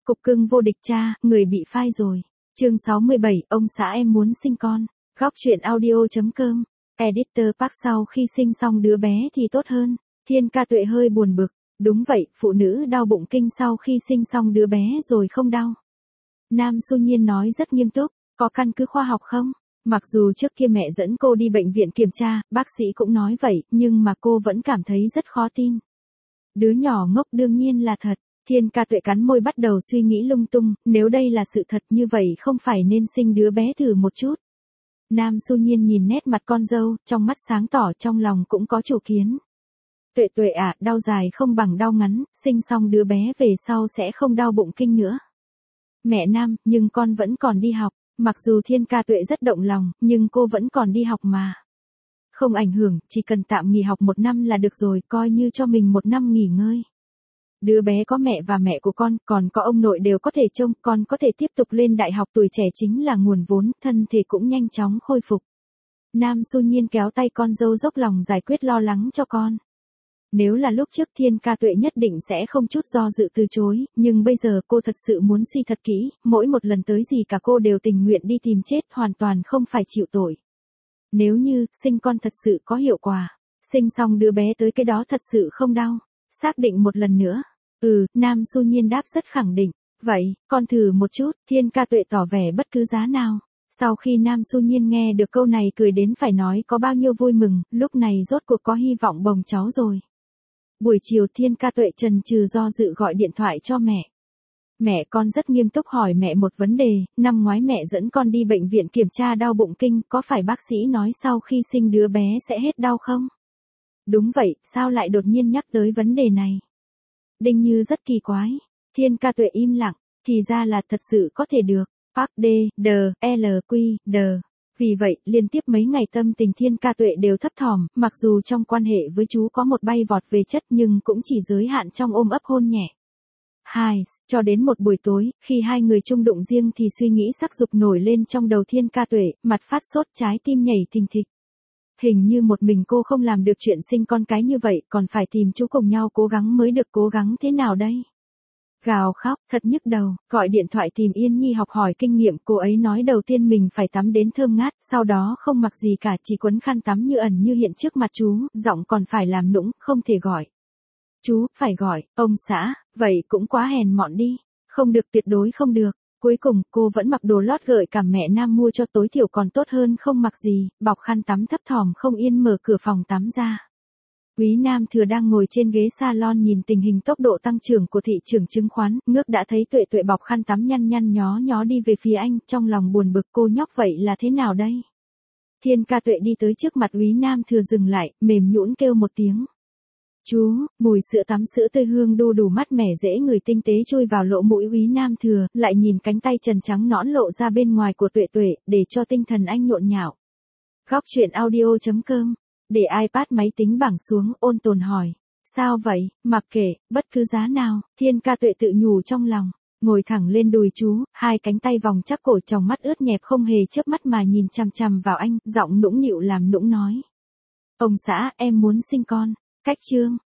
Cục cưng vô địch cha, người bị phai rồi. Chương 67, ông xã em muốn sinh con. Góc truyện audio.com. Editor Park sau khi sinh xong đứa bé thì tốt hơn. Thiên Ca Tuệ hơi buồn bực. Đúng vậy, phụ nữ đau bụng kinh sau khi sinh xong đứa bé rồi không đau. Nam Xu Nhiên nói rất nghiêm túc, có căn cứ khoa học không? Mặc dù trước kia mẹ dẫn cô đi bệnh viện kiểm tra, bác sĩ cũng nói vậy, nhưng mà cô vẫn cảm thấy rất khó tin. Đứa nhỏ ngốc đương nhiên là thật. Thiên Ca Tuệ cắn môi bắt đầu suy nghĩ lung tung, nếu đây là sự thật như vậy không phải nên sinh đứa bé thử một chút. Nam Xu Nhiên nhìn nét mặt con dâu, trong mắt sáng tỏ trong lòng cũng có chủ kiến. Tuệ Tuệ à, đau dài không bằng đau ngắn, sinh xong đứa bé về sau sẽ không đau bụng kinh nữa. Mẹ Nam, nhưng con vẫn còn đi học, mặc dù Thiên Ca Tuệ rất động lòng, nhưng cô vẫn còn đi học mà. Không ảnh hưởng, chỉ cần tạm nghỉ học 1 năm là được rồi, coi như cho mình 1 năm nghỉ ngơi. Đứa bé có mẹ và mẹ của con, còn có ông nội đều có thể trông, con có thể tiếp tục lên đại học, tuổi trẻ chính là nguồn vốn, thân thể cũng nhanh chóng khôi phục. Nam Xu Nhiên kéo tay con dâu dốc lòng giải quyết lo lắng cho con. Nếu là lúc trước Thiên Ca Tuệ nhất định sẽ không chút do dự từ chối, nhưng bây giờ cô thật sự muốn suy thật kỹ, mỗi một lần tới gì cả cô đều tình nguyện đi tìm chết, hoàn toàn không phải chịu tội. Nếu như, sinh con thật sự có hiệu quả, sinh xong đứa bé tới cái đó thật sự không đau. Xác định một lần nữa. Nam Xu Nhiên đáp rất khẳng định. Vậy, con thử một chút, Thiên Ca Tuệ tỏ vẻ bất cứ giá nào. Sau khi Nam Xu Nhiên nghe được câu này cười đến phải nói có bao nhiêu vui mừng, lúc này rốt cuộc có hy vọng bồng cháu rồi. Buổi chiều Thiên Ca Tuệ chần chừ do dự gọi điện thoại cho mẹ. Mẹ con rất nghiêm túc hỏi mẹ một vấn đề, năm ngoái mẹ dẫn con đi bệnh viện kiểm tra đau bụng kinh, có phải bác sĩ nói sau khi sinh đứa bé sẽ hết đau không? Đúng vậy, sao lại đột nhiên nhắc tới vấn đề này? Đinh Như rất kỳ quái. Thiên Ca Tuệ im lặng, thì ra là thật sự có thể được. Park D, D, L, Q, D. Vì vậy, liên tiếp mấy ngày tâm tình Thiên Ca Tuệ đều thấp thỏm, mặc dù trong quan hệ với chú có một bay vọt về chất nhưng cũng chỉ giới hạn trong ôm ấp hôn nhẹ. Cho đến một buổi tối, khi hai người chung đụng riêng thì suy nghĩ sắc dục nổi lên trong đầu Thiên Ca Tuệ, mặt phát sốt trái tim nhảy thình thịch. Hình như một mình cô không làm được chuyện sinh con cái như vậy, còn phải tìm chú cùng nhau cố gắng mới được, cố gắng thế nào đây? Gào khóc, thật nhức đầu, gọi điện thoại tìm Yên Nhi học hỏi kinh nghiệm, cô ấy nói đầu tiên mình phải tắm đến thơm ngát, sau đó không mặc gì cả, chỉ quấn khăn tắm như ẩn như hiện trước mặt chú, giọng còn phải làm nũng, không thể gọi. Chú, phải gọi, ông xã, vậy cũng quá hèn mọn đi, không được, tuyệt đối không được. Cuối cùng, cô vẫn mặc đồ lót gợi cảm mẹ Nam mua cho, tối thiểu còn tốt hơn không mặc gì, bọc khăn tắm thấp thỏm không yên mở cửa phòng tắm ra. Quý Nam Thừa đang ngồi trên ghế salon nhìn tình hình tốc độ tăng trưởng của thị trường chứng khoán, ngước đã thấy Tuệ Tuệ bọc khăn tắm nhăn nhăn nhó nhó đi về phía anh, trong lòng buồn bực, cô nhóc vậy là thế nào đây? Thiên Ca Tuệ đi tới trước mặt Quý Nam Thừa dừng lại, mềm nhũn kêu một tiếng. Chú, mùi sữa tắm sữa tươi hương đu đủ mát mẻ dễ người tinh tế chui vào lỗ mũi Quý Nam Thừa, lại nhìn cánh tay trần trắng nõn lộ ra bên ngoài của Tuệ Tuệ, để cho tinh thần anh nhộn nhạo. Góc truyện audio.com. Để iPad máy tính bảng xuống, ôn tồn hỏi. Sao vậy, mặc kệ, bất cứ giá nào, Thiên Ca Tuệ tự nhủ trong lòng. Ngồi thẳng lên đùi chú, hai cánh tay vòng chắc cổ, tròng mắt ướt nhẹp không hề chớp mắt mà nhìn chằm chằm vào anh, giọng nũng nịu làm nũng nói. Ông xã, em muốn sinh con. Cách chương.